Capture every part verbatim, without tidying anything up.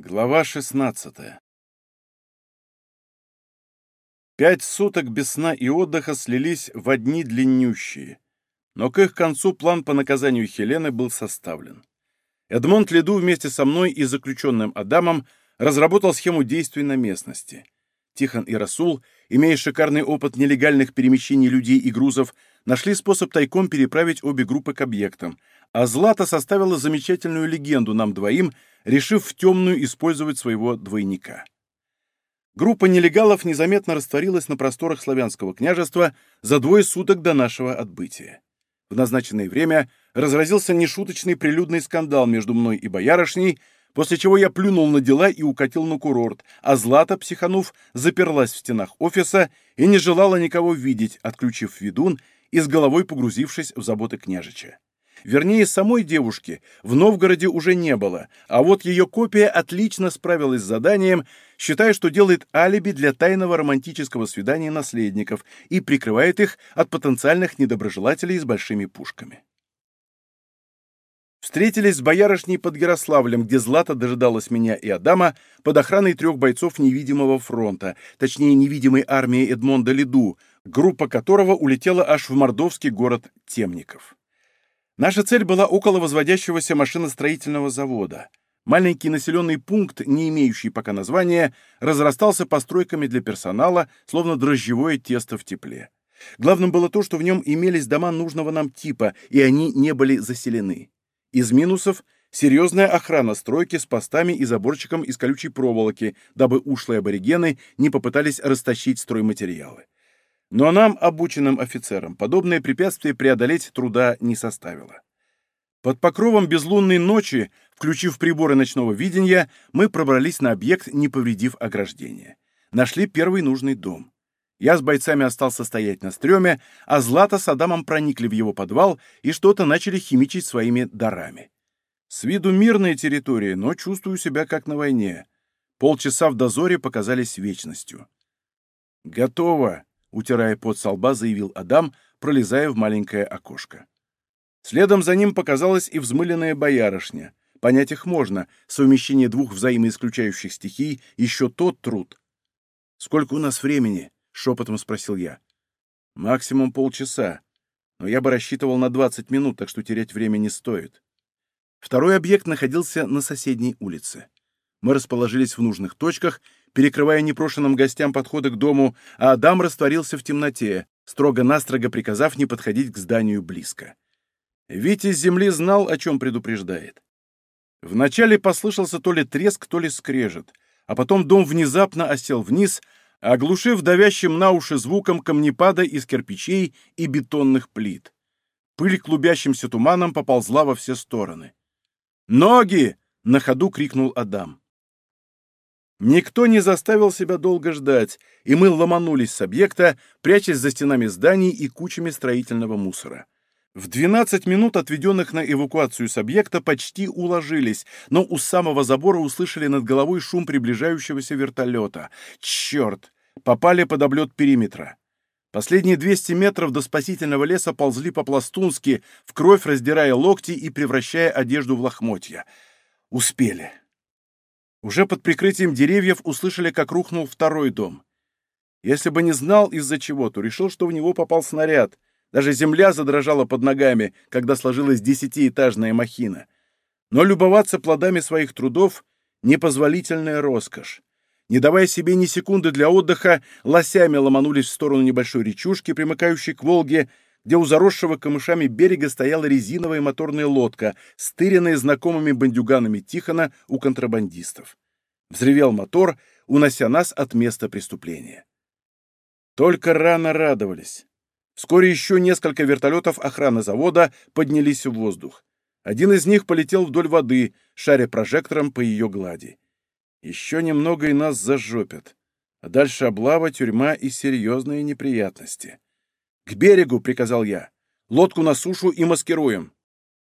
Глава шестнадцатая. Пять суток без сна и отдыха слились в одни длиннющие, но к их концу план по наказанию Хелены был составлен. Эдмонд Леду вместе со мной и заключенным Адамом разработал схему действий на местности. Тихон и Расул, имея шикарный опыт нелегальных перемещений людей и грузов, нашли способ тайком переправить обе группы к объектам, а Злата составила замечательную легенду нам двоим, решив в темную использовать своего двойника. Группа нелегалов незаметно растворилась на просторах Славянского княжества за двое суток до нашего отбытия. В назначенное время разразился нешуточный прилюдный скандал между мной и боярышней, после чего я плюнул на дела и укатил на курорт, а Злата, психанув, заперлась в стенах офиса и не желала никого видеть, отключив ведун и с головой погрузившись в заботы княжича. Вернее, самой девушки в Новгороде уже не было, а вот ее копия отлично справилась с заданием, считая, что делает алиби для тайного романтического свидания наследников и прикрывает их от потенциальных недоброжелателей с большими пушками. Встретились с боярышней под Ярославлем, где Злата дожидалась меня и Адама под охраной трех бойцов невидимого фронта, точнее невидимой армии Эдмонда Леду, группа которого улетела аж в мордовский город Темников. Наша цель была около возводящегося машиностроительного завода. Маленький населенный пункт, не имеющий пока названия, разрастался постройками для персонала, словно дрожжевое тесто в тепле. Главным было то, что в нем имелись дома нужного нам типа, и они не были заселены. Из минусов — серьезная охрана стройки с постами и заборчиком из колючей проволоки, дабы ушлые аборигены не попытались растащить стройматериалы. Но нам, обученным офицерам, подобное препятствие преодолеть труда не составило. Под покровом безлунной ночи, включив приборы ночного видения, мы пробрались на объект, не повредив ограждение. Нашли первый нужный дом. Я с бойцами остался стоять на стреме, а Злата с Адамом проникли в его подвал и что-то начали химичить своими дарами. С виду мирная территория, но чувствую себя как на войне. Полчаса в дозоре показались вечностью. «Готово!» — утирая пот со лба, заявил Адам, пролезая в маленькое окошко. Следом за ним показалась и взмыленная боярышня. Понять их можно, совмещение двух взаимоисключающих стихий — еще тот труд. «Сколько у нас времени?» — шепотом спросил я. «Максимум полчаса, но я бы рассчитывал на двадцать минут, так что терять время не стоит». Второй объект находился на соседней улице. Мы расположились в нужных точках, перекрывая непрошенным гостям подходы к дому, а Адам растворился в темноте, строго-настрого приказав не подходить к зданию близко. Витязь земли знал, о чем предупреждает. Вначале послышался то ли треск, то ли скрежет, а потом дом внезапно осел вниз, оглушив давящим на уши звуком камнепада из кирпичей и бетонных плит. Пыль клубящимся туманом поползла во все стороны. «Ноги!» — на ходу крикнул Адам. Никто не заставил себя долго ждать, и мы ломанулись с объекта, прячась за стенами зданий и кучами строительного мусора. В двенадцать минут, отведенных на эвакуацию с объекта, почти уложились, но у самого забора услышали над головой шум приближающегося вертолета. Черт! Попали под облет периметра. Последние двести метров до спасительного леса ползли по-пластунски, в кровь раздирая локти и превращая одежду в лохмотья. Успели. Уже под прикрытием деревьев услышали, как рухнул второй дом. Если бы не знал, из-за чего, то решил, что в него попал снаряд. Даже земля задрожала под ногами, когда сложилась десятиэтажная махина. Но любоваться плодами своих трудов — непозволительная роскошь. Не давая себе ни секунды для отдыха, лосями ломанулись в сторону небольшой речушки, примыкающей к Волге, где у заросшего камышами берега стояла резиновая моторная лодка, стыренная знакомыми бандюганами Тихона у контрабандистов. Взревел мотор, унося нас от места преступления. Только рано радовались. Вскоре еще несколько вертолетов охраны завода поднялись в воздух. Один из них полетел вдоль воды, шаря прожектором по ее глади. Еще немного и нас зажопят. А дальше облава, тюрьма и серьезные неприятности. «К берегу!» — приказал я. «Лодку на сушу и маскируем!»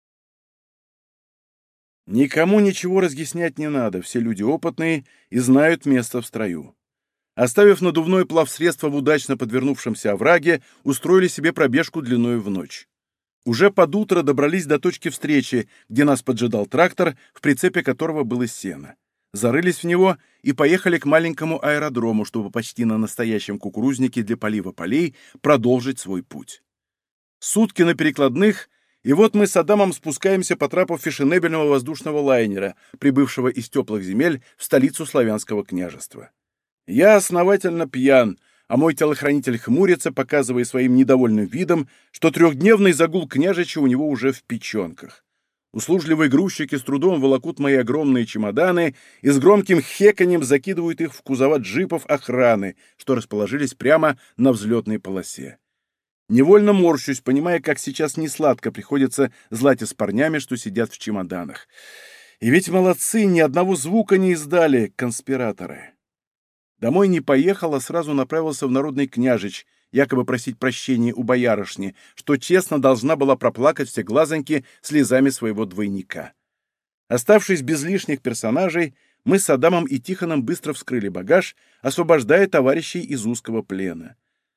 Никому ничего разъяснять не надо, все люди опытные и знают место в строю. Оставив надувное плавсредство в удачно подвернувшемся овраге, устроили себе пробежку длиною в ночь. Уже под утро добрались до точки встречи, где нас поджидал трактор, в прицепе которого было сено. зарылись в него и поехали к маленькому аэродрому, чтобы почти на настоящем кукурузнике для полива полей продолжить свой путь. Сутки на перекладных, и вот мы с Адамом спускаемся по трапу фешенебельного воздушного лайнера, прибывшего из теплых земель в столицу славянского княжества. Я основательно пьян, а мой телохранитель хмурится, показывая своим недовольным видом, что трехдневный загул княжича у него уже в печенках. Услужливые грузчики с трудом волокут мои огромные чемоданы и с громким хеканьем закидывают их в кузова джипов охраны, что расположились прямо на взлетной полосе. Невольно морщусь, понимая, как сейчас несладко приходится Злате с парнями, что сидят в чемоданах. И ведь молодцы, ни одного звука не издали, конспираторы. Домой не поехал, а сразу направился в Народный княжич, якобы просить прощения у боярышни, что честно должна была проплакать все глазоньки слезами своего двойника. Оставшись без лишних персонажей, мы с Адамом и Тихоном быстро вскрыли багаж, освобождая товарищей из узкого плена.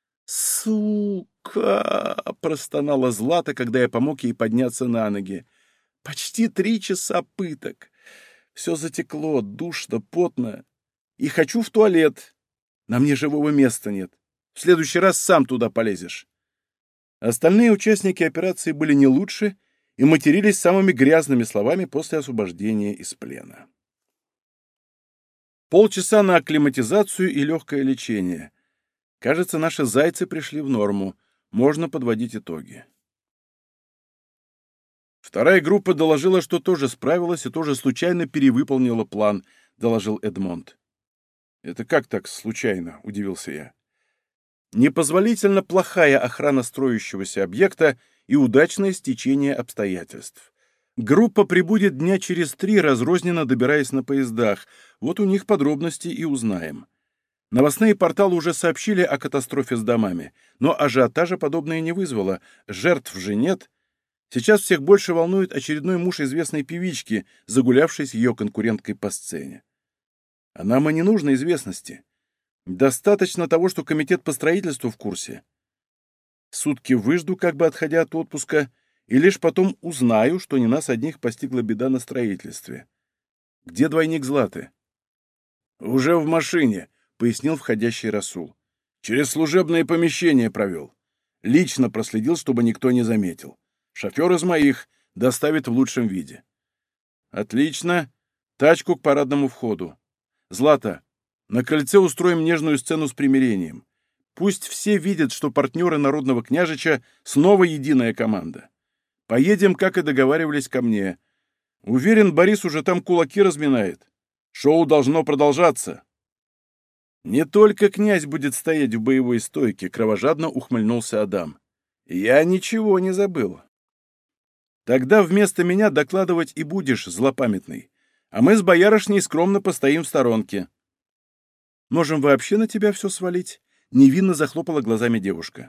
«Сука!» — простонала Злата, когда я помог ей подняться на ноги. «Почти три часа пыток. Все затекло, душно, потно. И хочу в туалет. На мне живого места нет. В следующий раз сам туда полезешь». Остальные участники операции были не лучше и матерились самыми грязными словами после освобождения из плена. Полчаса на акклиматизацию и легкое лечение. Кажется, наши зайцы пришли в норму. Можно подводить итоги. Вторая группа доложила, что тоже справилась и тоже случайно перевыполнила план, доложил Эдмонд. «Это как так случайно?» — удивился я. «Непозволительно плохая охрана строящегося объекта и удачное стечение обстоятельств. Группа прибудет дня через три, разрозненно добираясь на поездах. Вот у них подробности и узнаем. Новостные порталы уже сообщили о катастрофе с домами, но ажиотажа подобное не вызвало, жертв же нет. Сейчас всех больше волнует очередной муж известной певички, загулявшей с ее конкуренткой по сцене. А нам и не нужно известности. Достаточно того, что комитет по строительству в курсе. Сутки выжду, как бы отходя от отпуска, и лишь потом узнаю, что не нас одних постигла беда на строительстве. Где двойник Златы? «Уже в машине», — пояснил входящий Расул. «Через служебное помещение провел. Лично проследил, чтобы никто не заметил. Шофер из моих, доставит в лучшем виде». «Отлично. Тачку к парадному входу. Злата, на крыльце устроим нежную сцену с примирением. Пусть все видят, что партнеры Народного княжича снова единая команда. Поедем, как и договаривались, ко мне. Уверен, Борис уже там кулаки разминает. Шоу должно продолжаться». «Не только князь будет стоять в боевой стойке», — кровожадно ухмыльнулся Адам. «Я ничего не забыл». «Тогда вместо меня докладывать и будешь, злопамятный, а мы с боярышней скромно постоим в сторонке». «Можем вообще на тебя все свалить?» — невинно захлопала глазами девушка.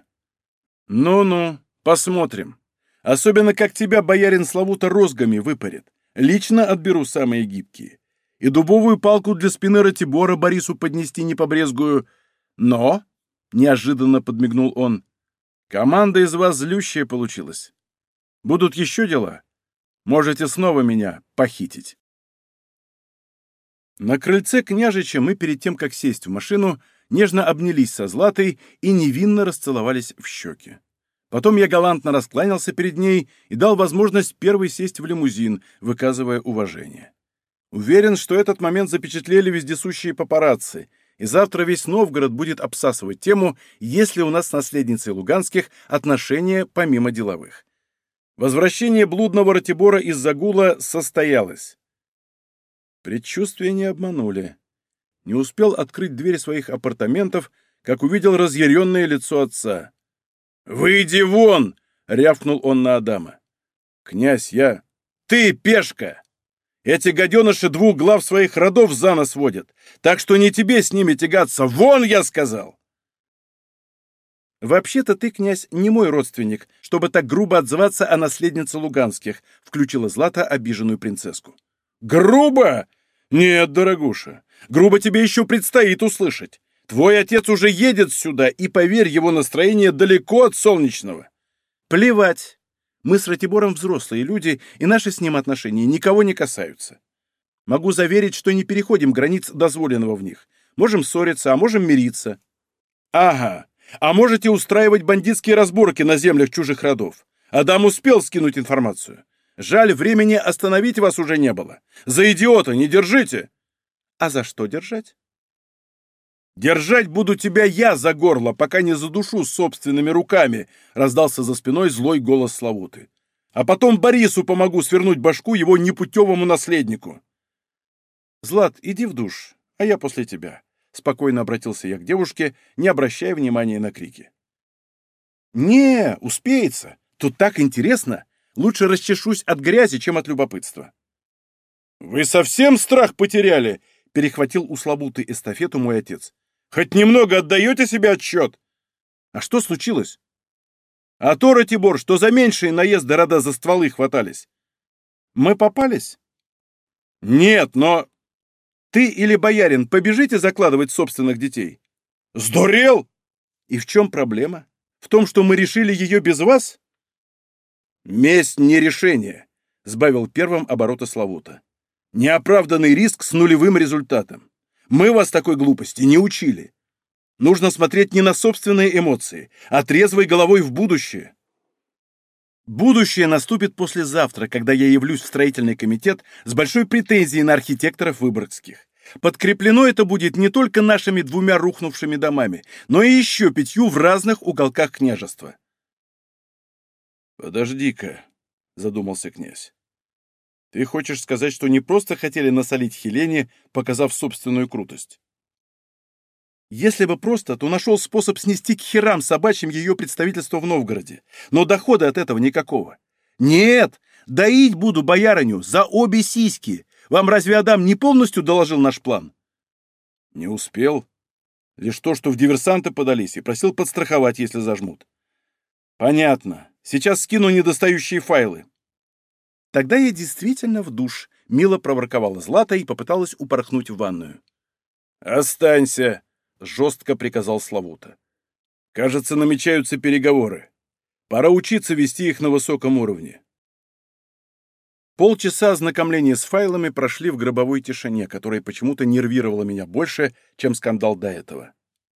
«Ну-ну, посмотрим. Особенно, как тебя боярин Славута розгами выпарит. Лично отберу самые гибкие. И дубовую палку для спины Ратибора Борису поднести не побрезгую. Но, — неожиданно подмигнул он, — команда из вас злющая получилась. Будут еще дела? Можете снова меня похитить». На крыльце княжича мы перед тем, как сесть в машину, нежно обнялись со Златой и невинно расцеловались в щеки. Потом я галантно раскланялся перед ней и дал возможность первой сесть в лимузин, выказывая уважение. Уверен, что этот момент запечатлели вездесущие папарацци, и завтра весь Новгород будет обсасывать тему, есть ли у нас с наследницей Луганских отношения помимо деловых. Возвращение блудного Ратибора из загула состоялось. Предчувствия не обманули. Не успел открыть дверь своих апартаментов, как увидел разъяренное лицо отца. «Выйди вон!» — рявкнул он на Адама. «Князь, я...» «Ты, пешка! Эти гаденыши двух глав своих родов за нос водят, так что не тебе с ними тягаться. Вон, я сказал!» «Вообще-то ты, князь, не мой родственник, чтобы так грубо отзываться о наследнице Луганских», — включила Злата обиженную принцесску. «Грубо? Нет, дорогуша, грубо тебе еще предстоит услышать. Твой отец уже едет сюда, и, поверь, его настроение далеко от солнечного». «Плевать. Мы с Ратибором взрослые люди, и наши с ним отношения никого не касаются». Могу заверить, что не переходим границ дозволенного в них. Можем ссориться, а можем мириться. Ага. А можете устраивать бандитские разборки на землях чужих родов. Адам успел скинуть информацию. Жаль, времени остановить вас уже не было. За идиота не держите. А за что держать? Держать буду тебя я за горло, пока не задушу собственными руками, раздался за спиной злой голос Славуты. А потом Борису помогу свернуть башку его непутевому наследнику. Злат, иди в душ, а я после тебя. Спокойно обратился я к девушке, не обращая внимания на крики. «Не, успеется. Тут так интересно. Лучше расчешусь от грязи, чем от любопытства». «Вы совсем страх потеряли?» — перехватил у Славуты эстафету мой отец. «Хоть немного отдаете себе отчет?» «А что случилось?» «А то, Ратибор, что за меньшие наезды рода за стволы хватались». «Мы попались?» «Нет, но...» «Ты или боярин побежите закладывать собственных детей?» «Сдурел?» «И в чем проблема? В том, что мы решили ее без вас?» «Месть не решение», — сбавил первым оборота Славута. «Неоправданный риск с нулевым результатом. Мы вас такой глупости не учили. Нужно смотреть не на собственные эмоции, а трезвой головой в будущее». Будущее наступит послезавтра, когда я явлюсь в строительный комитет с большой претензией на архитекторов выборгских. Подкреплено это будет не только нашими двумя рухнувшими домами, но и еще пятью в разных уголках княжества. «Подожди-ка», — задумался князь. «Ты хочешь сказать, что не просто хотели насолить Хелене, показав собственную крутость?» «Если бы просто, то нашел способ снести к херам собачьим ее представительство в Новгороде. Но дохода от этого никакого. Нет, доить буду боярыню за обе сиськи. Вам разве Адам не полностью доложил наш план?» «Не успел. Лишь то, что в диверсанты подались, и просил подстраховать, если зажмут». «Понятно. Сейчас скину недостающие файлы». «Тогда я действительно в душ», — мило проворковала Злата и попыталась упорхнуть в ванную. «Останься», — жестко приказал Славута. «Кажется, намечаются переговоры. Пора учиться вести их на высоком уровне». Полчаса ознакомления с файлами прошли в гробовой тишине, которая почему-то нервировала меня больше, чем скандал до этого.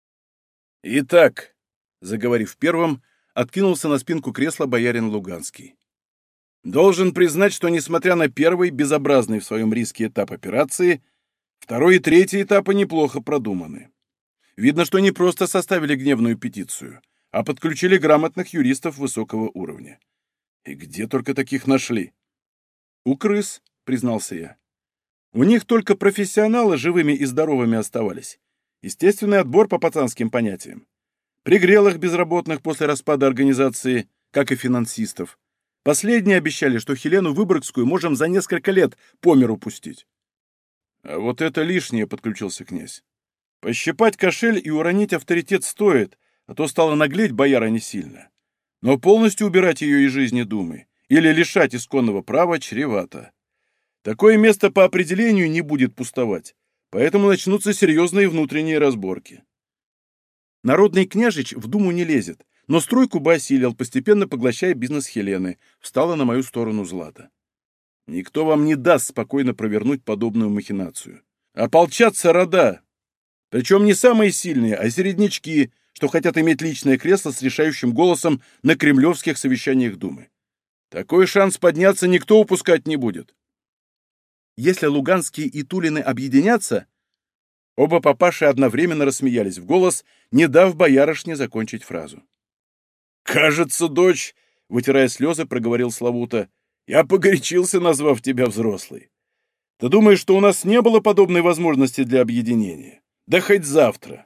«Итак», — заговорив первым, откинулся на спинку кресла боярин Луганский. «Должен признать, что, несмотря на первый, безобразный в своем риске этап операции, второй и третий этапы неплохо продуманы. Видно, что не просто составили гневную петицию, а подключили грамотных юристов высокого уровня. И где только таких нашли?» «У крыс», — признался я. «У них только профессионалы живыми и здоровыми оставались. Естественный отбор по пацанским понятиям. Пригрел их безработных после распада организации, как и финансистов. Последние обещали, что Хелену Выборгскую можем за несколько лет по миру пустить». «А вот это лишнее», — подключился князь. «Пощипать кошель и уронить авторитет стоит, а то стало наглеть бояра не сильно. Но полностью убирать ее из жизни думы или лишать исконного права чревато. Такое место по определению не будет пустовать, поэтому начнутся серьезные внутренние разборки». «Народный княжич в думу не лезет, но стройку бы осилил, постепенно поглощая бизнес Хелены», — встала на мою сторону Злата. «Никто вам не даст спокойно провернуть подобную махинацию. Ополчатся рода. Причем не самые сильные, а середнячки, что хотят иметь личное кресло с решающим голосом на кремлевских совещаниях Думы. Такой шанс подняться никто упускать не будет». «Если Луганские и Тулины объединятся...» Оба папаши одновременно рассмеялись в голос, не дав боярышне закончить фразу. «Кажется, дочь, — вытирая слезы, проговорил Славута, — я погорячился, назвав тебя взрослой. Ты думаешь, что у нас не было подобной возможности для объединения? Да хоть завтра».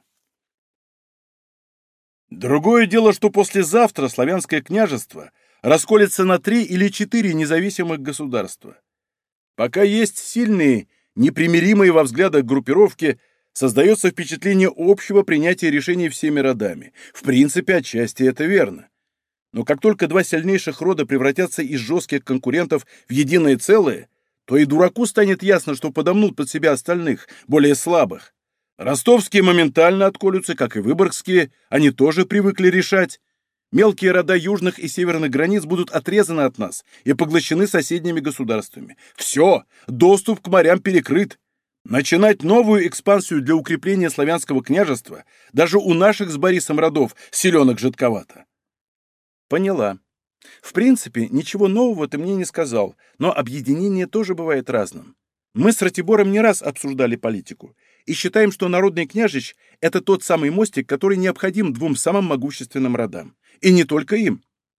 Другое дело, что послезавтра славянское княжество расколется на три или четыре независимых государства. Пока есть сильные, непримиримые во взглядах группировки, создается впечатление общего принятия решений всеми родами. В принципе, отчасти это верно. Но как только два сильнейших рода превратятся из жестких конкурентов в единое целое, то и дураку станет ясно, что подомнут под себя остальных, более слабых. Ростовские моментально отколются, как и выборгские, они тоже привыкли решать. Мелкие рода южных и северных границ будут отрезаны от нас и поглощены соседними государствами. Все, доступ к морям перекрыт. Начинать новую экспансию для укрепления славянского княжества даже у наших с Борисом родов селенок жидковато. Поняла. В принципе, ничего нового ты мне не сказал, но объединение тоже бывает разным. Мы с Ратибором не раз обсуждали политику и считаем, что народный княжич — это тот самый мостик, который необходим двум самым могущественным родам. И не только им.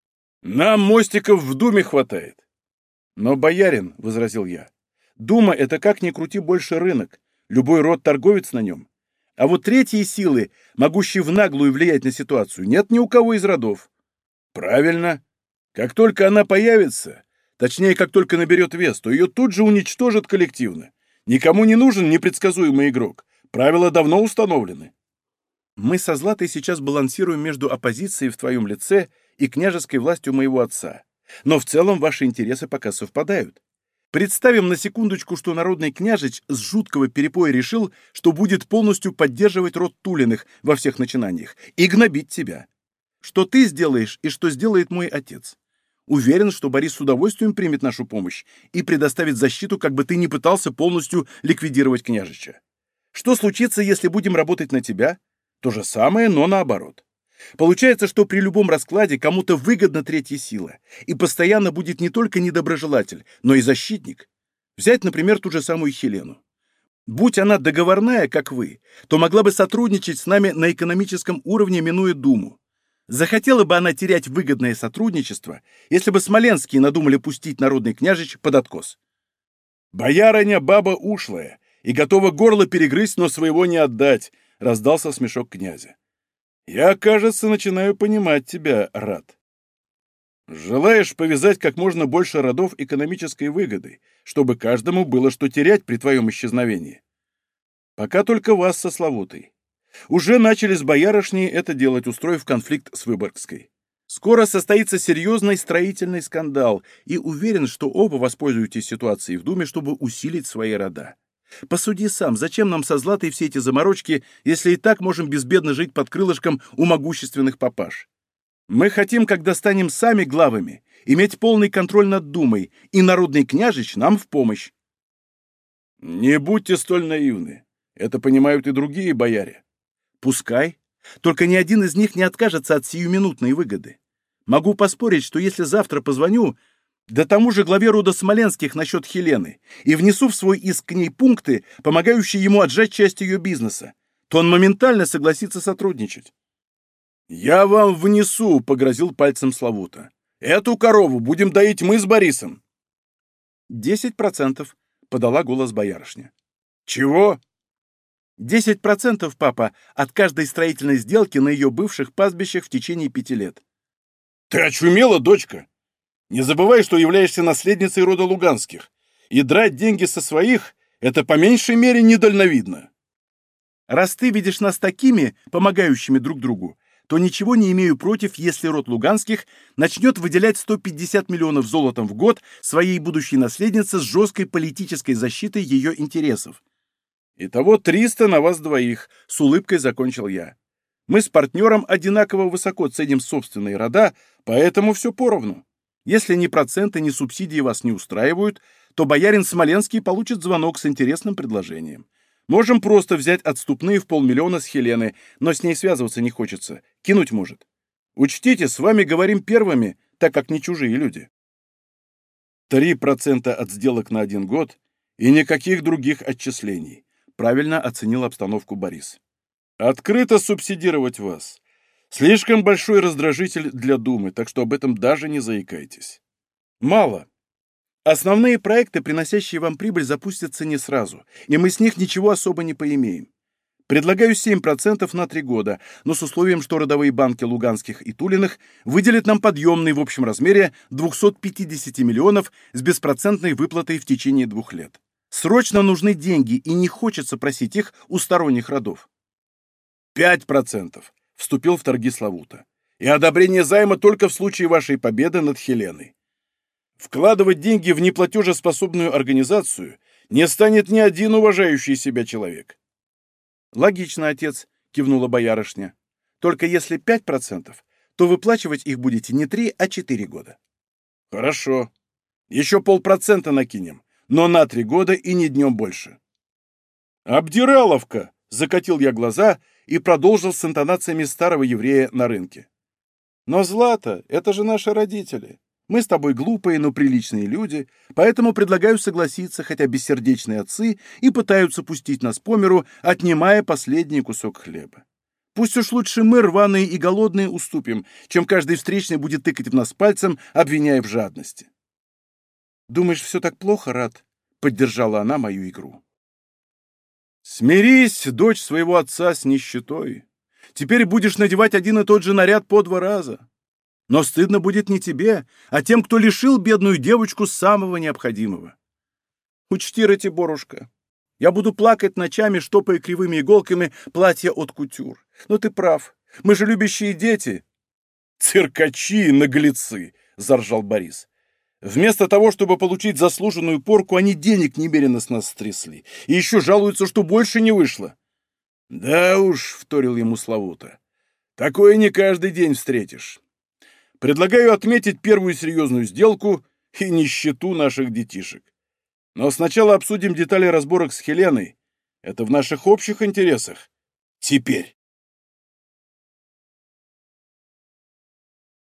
Нам мостиков в Думе хватает. Но, боярин, — возразил я, — Дума — это как ни крути больше рынок, любой род торговец на нем. А вот третьей силы, могущей в наглую влиять на ситуацию, нет ни у кого из родов. Правильно. Как только она появится, точнее, как только наберет вес, то ее тут же уничтожат коллективно. Никому не нужен непредсказуемый игрок. Правила давно установлены. Мы со Златой сейчас балансируем между оппозицией в твоем лице и княжеской властью моего отца. Но в целом ваши интересы пока совпадают. Представим на секундочку, что народный княжич с жуткого перепоя решил, что будет полностью поддерживать род Тулиных во всех начинаниях и гнобить тебя. Что ты сделаешь и что сделает мой отец? Уверен, что Борис с удовольствием примет нашу помощь и предоставит защиту, как бы ты ни пытался полностью ликвидировать княжича. Что случится, если будем работать на тебя? То же самое, но наоборот. Получается, что при любом раскладе кому-то выгодна третья сила, и постоянно будет не только недоброжелатель, но и защитник. Взять, например, ту же самую Хелену. Будь она договорная, как вы, то могла бы сотрудничать с нами на экономическом уровне, минуя Думу. Захотела бы она терять выгодное сотрудничество, если бы смоленские надумали пустить народный княжич под откос. «Боярыня баба ушлая и готова горло перегрызть, но своего не отдать», — раздался смешок князя. «Я, кажется, начинаю понимать тебя, Рат. Желаешь повязать как можно больше родов экономической выгодой, чтобы каждому было что терять при твоем исчезновении. Пока только вас со Славутой. Уже начали с боярышней это делать, устроив конфликт с Выборгской. Скоро состоится серьезный строительный скандал, и уверен, что оба воспользуетесь ситуацией в Думе, чтобы усилить свои рода. Посуди сам, зачем нам со Златой все эти заморочки, если и так можем безбедно жить под крылышком у могущественных папаш? Мы хотим, когда станем сами главами, иметь полный контроль над Думой, и народный княжич нам в помощь. Не будьте столь наивны. Это понимают и другие бояре. Пускай. Только ни один из них не откажется от сиюминутной выгоды. Могу поспорить, что если завтра позвоню, да тому же главе рода Смоленских насчет Хелены, и внесу в свой иск к ней пункты, помогающие ему отжать часть ее бизнеса, то он моментально согласится сотрудничать. «Я вам внесу», — погрозил пальцем Славута. «Эту корову будем доить мы с Борисом». «Десять процентов», — подала голос боярышня. «Чего?» «Десять процентов, папа, от каждой строительной сделки на ее бывших пастбищах в течение пяти лет». «Ты очумела, дочка? Не забывай, что являешься наследницей рода Луганских, и драть деньги со своих — это по меньшей мере недальновидно». «Раз ты видишь нас такими, помогающими друг другу, то ничего не имею против, если род Луганских начнет выделять сто пятьдесят миллионов золотом в год своей будущей наследнице с жесткой политической защитой ее интересов. Итого триста на вас двоих», — с улыбкой закончил я. «Мы с партнером одинаково высоко ценим собственные рода, поэтому все поровну. Если ни проценты, ни субсидии вас не устраивают, то боярин Смоленский получит звонок с интересным предложением. Можем просто взять отступные в полмиллиона с Хелены, но с ней связываться не хочется, кинуть может. Учтите, с вами говорим первыми, так как не чужие люди». Три процента от сделок на один год и никаких других отчислений. Правильно оценил обстановку Борис. «Открыто субсидировать вас. Слишком большой раздражитель для Думы, так что об этом даже не заикайтесь. Мало. Основные проекты, приносящие вам прибыль, запустятся не сразу, и мы с них ничего особо не поимеем. Предлагаю семь процентов на три года, но с условием, что родовые банки Луганских и Тулиных выделят нам подъемный в общем размере двести пятьдесят миллионов с беспроцентной выплатой в течение двух лет. Срочно нужны деньги, и не хочется просить их у сторонних родов». «Пять процентов», — вступил в торги Славута. «И одобрение займа только в случае вашей победы над Хеленой. Вкладывать деньги в неплатежеспособную организацию не станет ни один уважающий себя человек». «Логично, отец», — кивнула боярышня. «Только если пять процентов, то выплачивать их будете не три, а четыре года. Хорошо. Еще полпроцента накинем, но на три года и не днем больше. Обдираловка! Закатил я глаза и продолжил с интонациями старого еврея на рынке. Но, Злата, это же наши родители. Мы с тобой глупые, но приличные люди, поэтому предлагаю согласиться, хотя бессердечные отцы и пытаются пустить нас по миру, отнимая последний кусок хлеба. Пусть уж лучше мы, рваные и голодные, уступим, чем каждый встречный будет тыкать в нас пальцем, обвиняя в жадности. «Думаешь, все так плохо, Рад?» — поддержала она мою игру. «Смирись, дочь своего отца, с нищетой. Теперь будешь надевать один и тот же наряд по два раза. Но стыдно будет не тебе, а тем, кто лишил бедную девочку самого необходимого. Учти, Ратиборушка, я буду плакать ночами, штопая кривыми иголками платья от кутюр. Но ты прав, мы же любящие дети». «Циркачи и наглецы!» — заржал Борис. «Вместо того, чтобы получить заслуженную порку, они денег немерено с нас стрясли. И еще жалуются, что больше не вышло». «Да уж», — вторил ему Славута, — «такое не каждый день встретишь. Предлагаю отметить первую серьезную сделку и нищету наших детишек. Но сначала обсудим детали разборок с Хеленой. Это в наших общих интересах. Теперь».